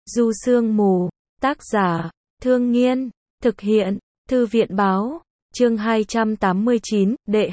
Du Sương Mù, tác giả, Thương Nghiên, thực hiện, Thư viện báo, chương 289, đệ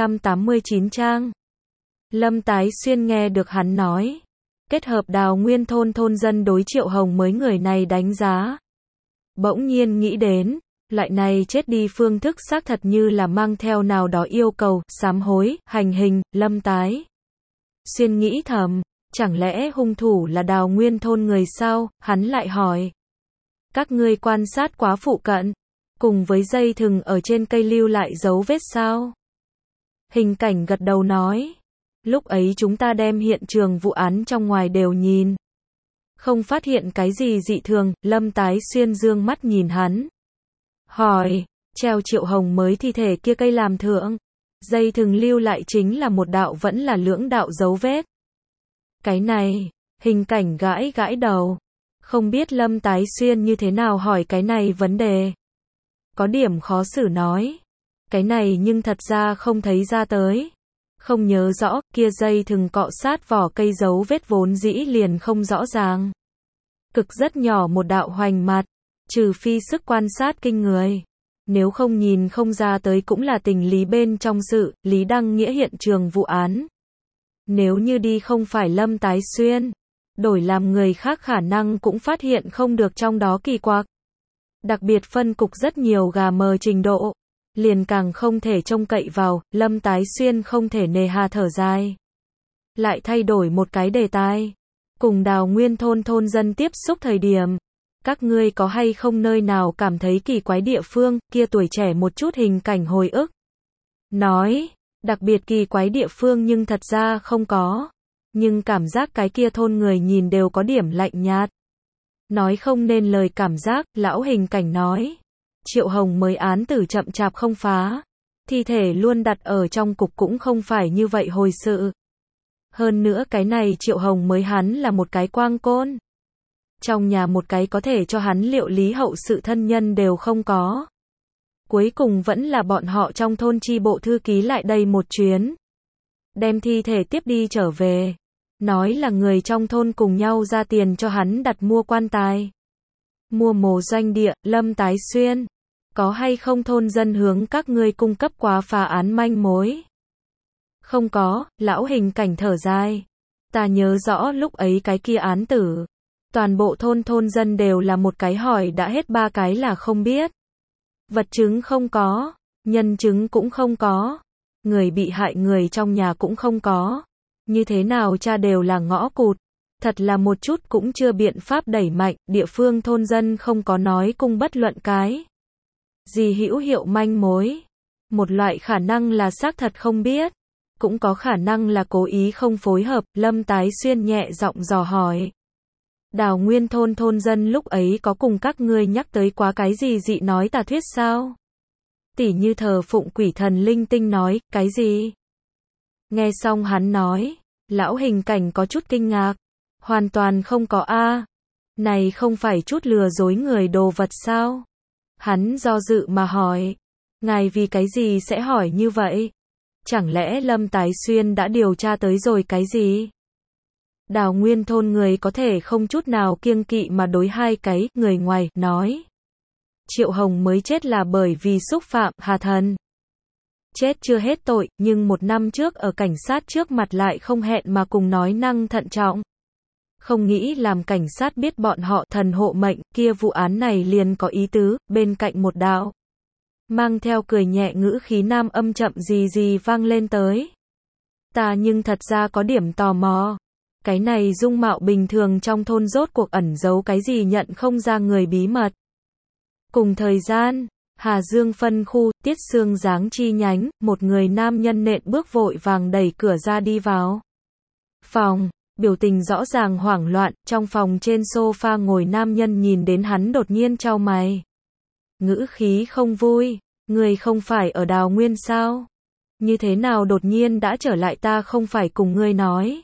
289 trang. Lâm Tái Xuyên nghe được hắn nói, kết hợp Đào Nguyên thôn dân đối Triệu Hồng mới người này đánh giá. Bỗng nhiên nghĩ đến, loại này chết đi phương thức xác thật như là mang theo nào đó yêu cầu, sám hối, hành hình. Lâm Tái Xuyên nghĩ thầm, chẳng lẽ hung thủ là Đào Nguyên thôn người sao? Hắn lại hỏi, các ngươi quan sát quá phụ cận, cùng với dây thừng ở trên cây lưu lại dấu vết sao? Hình cảnh gật đầu nói, lúc ấy chúng ta đem hiện trường vụ án trong ngoài đều nhìn, không phát hiện cái gì dị thường. Lâm Tái Xuyên dương mắt nhìn hắn, hỏi, treo Triệu Hồng mới thi thể kia cây làm thượng, dây thừng lưu lại chính là một đạo vẫn là lưỡng đạo dấu vết? Cái này, hình cảnh gãi gãi đầu, không biết Lâm Tái Xuyên như thế nào hỏi cái này vấn đề. Có điểm khó xử nói, cái này nhưng thật ra không thấy ra tới. Không nhớ rõ, kia dây thừng cọ sát vỏ cây dấu vết vốn dĩ liền không rõ ràng. Cực rất nhỏ một đạo hoành mặt, trừ phi sức quan sát kinh người. Nếu không nhìn không ra tới cũng là tình lý bên trong sự, lý đăng nghĩa hiện trường vụ án. Nếu như đi không phải Lâm Tái Xuyên, đổi làm người khác khả năng cũng phát hiện không được trong đó kỳ quặc. Đặc biệt phân cục rất nhiều gà mờ trình độ, liền càng không thể trông cậy vào. Lâm Tái Xuyên không thể nề hà thở dài, lại thay đổi một cái đề tài. Cùng Đào Nguyên thôn dân tiếp xúc thời điểm, các ngươi có hay không nơi nào cảm thấy kỳ quái địa phương? Kia tuổi trẻ một chút hình cảnh hồi ức, nói, đặc biệt kỳ quái địa phương nhưng thật ra không có, nhưng cảm giác cái kia thôn người nhìn đều có điểm lạnh nhạt. Nói không nên lời cảm giác. Lão hình cảnh nói, Triệu Hồng mới án tử chậm chạp không phá, thi thể luôn đặt ở trong cục cũng không phải như vậy hồi sự. Hơn nữa cái này Triệu Hồng mới hắn là một cái quang côn, trong nhà một cái có thể cho hắn liệu lý hậu sự thân nhân đều không có. Cuối cùng vẫn là bọn họ trong thôn chi bộ thư ký lại đây một chuyến, đem thi thể tiếp đi trở về, nói là người trong thôn cùng nhau ra tiền cho hắn đặt mua quan tài, mua mồ doanh địa. Lâm Tái Xuyên, có hay không thôn dân hướng các ngươi cung cấp quá phá án manh mối? Không có. Lão hình cảnh thở dài, ta nhớ rõ lúc ấy cái kia án tử, toàn bộ thôn dân đều là một cái hỏi đã hết, ba cái là không biết. Vật chứng không có, nhân chứng cũng không có, người bị hại người trong nhà cũng không có. Như thế nào cha đều là ngõ cụt, thật là một chút cũng chưa biện pháp đẩy mạnh. Địa phương thôn dân không có nói cung bất luận cái gì hữu hiệu manh mối. Một loại khả năng là xác thật không biết, cũng có khả năng là cố ý không phối hợp. Lâm Tái Xuyên nhẹ giọng dò hỏi, Đào Nguyên thôn dân lúc ấy có cùng các ngươi nhắc tới quá cái gì dị nói tà thuyết sao? Tỉ như thờ phụng quỷ thần linh tinh nói, cái gì? Nghe xong hắn nói, lão hình cảnh có chút kinh ngạc, hoàn toàn không có a. Này không phải chút lừa dối người đồ vật sao? Hắn do dự mà hỏi, ngài vì cái gì sẽ hỏi như vậy? Chẳng lẽ Lâm Tái Xuyên đã điều tra tới rồi cái gì? Đào Nguyên thôn người có thể không chút nào kiêng kỵ mà đối hai cái người ngoài nói, Triệu Hồng mới chết là bởi vì xúc phạm hà thần. Chết chưa hết tội, nhưng một năm trước ở cảnh sát trước mặt lại không hẹn mà cùng nói năng thận trọng. Không nghĩ làm cảnh sát biết bọn họ thần hộ mệnh, kia vụ án này liền có ý tứ. Bên cạnh một đạo mang theo cười nhẹ ngữ khí nam âm chậm gì gì vang lên tới. Ta nhưng thật ra có điểm tò mò, cái này dung mạo bình thường trong thôn rốt cuộc ẩn giấu cái gì nhận không ra người bí mật. Cùng thời gian, Hà Dương phân khu, Tiết Sương Giáng chi nhánh, một người nam nhân nện bước vội vàng đẩy cửa ra đi vào phòng, biểu tình rõ ràng hoảng loạn. Trong phòng trên sofa ngồi nam nhân nhìn đến hắn đột nhiên chau mày, ngữ khí không vui, người không phải ở Đào Nguyên sao? Như thế nào đột nhiên đã trở lại? Ta không phải cùng ngươi nói,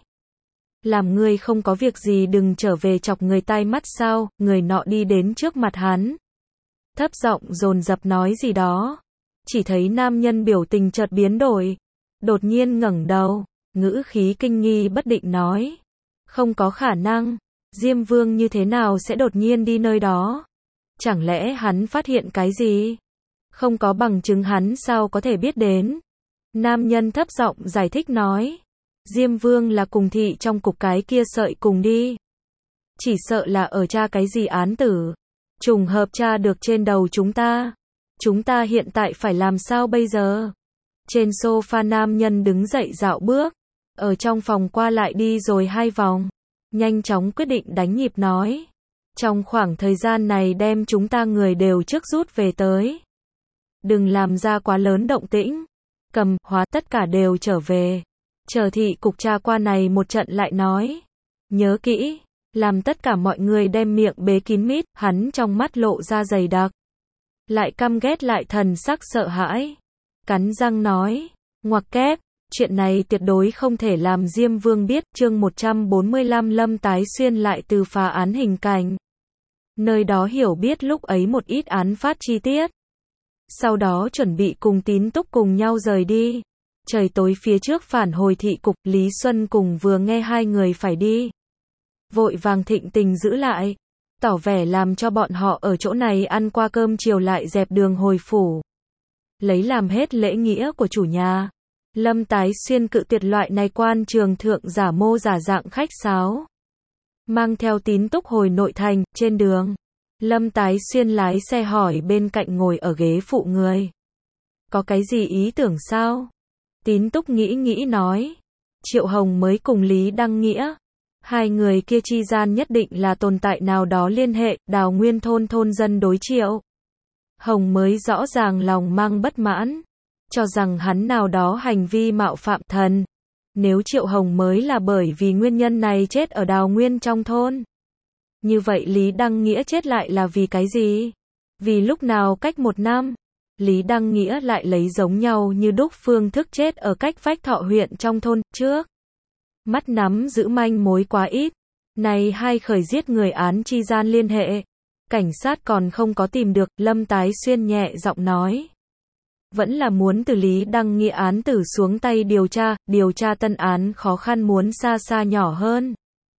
làm ngươi không có việc gì đừng trở về chọc người tai mắt sao? Người nọ đi đến trước mặt hắn, thấp giọng dồn dập nói gì đó. Chỉ thấy nam nhân biểu tình chợt biến đổi, đột nhiên ngẩng đầu, ngữ khí kinh nghi bất định nói, không có khả năng, Diêm Vương như thế nào sẽ đột nhiên đi nơi đó? Chẳng lẽ hắn phát hiện cái gì? Không có bằng chứng hắn sao có thể biết đến? Nam nhân thấp giọng giải thích nói. Diêm Vương là cùng thị trong cục cái kia sợi cùng đi. Chỉ sợ là ở tra cái gì án tử. Trùng hợp tra được trên đầu chúng ta. Chúng ta hiện tại phải làm sao bây giờ? Trên sofa nam nhân đứng dậy dạo bước. Ở trong phòng qua lại đi rồi 2 vòng. Nhanh chóng quyết định đánh nhịp nói. Trong khoảng thời gian này đem chúng ta người đều trước rút về tới. Đừng làm ra quá lớn động tĩnh. Cầm, hóa tất cả đều trở về. Chờ thị cục tra qua này một trận lại nói. Nhớ kỹ, làm tất cả mọi người đem miệng bế kín mít, hắn trong mắt lộ ra dày đặc. Lại căm ghét lại thần sắc sợ hãi. Cắn răng nói, ngoặc kép, chuyện này tuyệt đối không thể làm Diêm Vương biết. Chương 145 Lâm Tái Xuyên lại từ phá án hình cảnh. Nơi đó hiểu biết lúc ấy một ít án phát chi tiết. Sau đó chuẩn bị cùng Tín Túc cùng nhau rời đi. Trời tối phía trước phản hồi thị cục, Lý Xuân cùng vừa nghe 2 người phải đi. Vội vàng thịnh tình giữ lại. Tỏ vẻ làm cho bọn họ ở chỗ này ăn qua cơm chiều lại dẹp đường hồi phủ. Lấy làm hết lễ nghĩa của chủ nhà. Lâm Tái Xuyên cự tuyệt loại này quan trường thượng giả mô giả dạng khách sáo. Mang theo Tín Túc hồi nội thành, trên đường. Lâm Tái Xuyên lái xe hỏi bên cạnh ngồi ở ghế phụ người. Có cái gì ý tưởng sao? Tín Túc nghĩ nói. Triệu Hồng mới cùng Lý Đăng Nghĩa. 2 người kia chi gian nhất định là tồn tại nào đó liên hệ, Đào Nguyên thôn dân đối Triệu Hồng mới rõ ràng lòng mang bất mãn. Cho rằng hắn nào đó hành vi mạo phạm thần. Nếu Triệu Hồng mới là bởi vì nguyên nhân này chết ở Đào Nguyên trong thôn. Như vậy Lý Đăng Nghĩa chết lại là vì cái gì? Vì lúc nào cách 1 năm, Lý Đăng Nghĩa lại lấy giống nhau như đúc phương thức chết ở cách vách Thọ huyện trong thôn trước. Mắt nắm giữ manh mối quá ít. Này 2 khởi giết người án chi gian liên hệ. Cảnh sát còn không có tìm được, Lâm Tái Xuyên nhẹ giọng nói. Vẫn là muốn từ Lý Đăng Nghĩa án tử xuống tay điều tra tân án khó khăn muốn xa nhỏ hơn.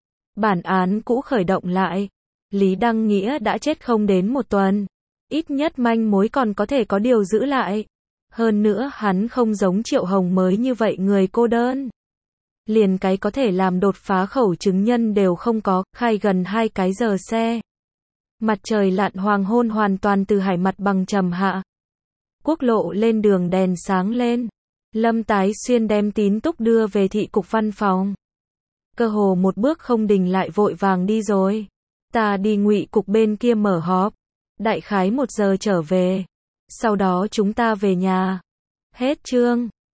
Bản án cũ khởi động lại. Lý Đăng Nghĩa đã chết không đến 1 tuần. Ít nhất manh mối còn có thể có điều giữ lại. Hơn nữa hắn không giống Triệu Hồng mới như vậy người cô đơn. Liền cái có thể làm đột phá khẩu chứng nhân đều không có, khai gần 2 cái giờ xe. Mặt trời lặn hoàng hôn hoàn toàn từ hải mặt bằng trầm hạ. Quốc lộ lên đường đèn sáng lên. Lâm Tái Xuyên đem Tín Túc đưa về thị cục văn phòng. Cơ hồ một bước không đình lại vội vàng đi rồi. Ta đi Ngụy cục bên kia mở họp. Đại khái 1 giờ trở về. Sau đó chúng ta về nhà. Hết chương.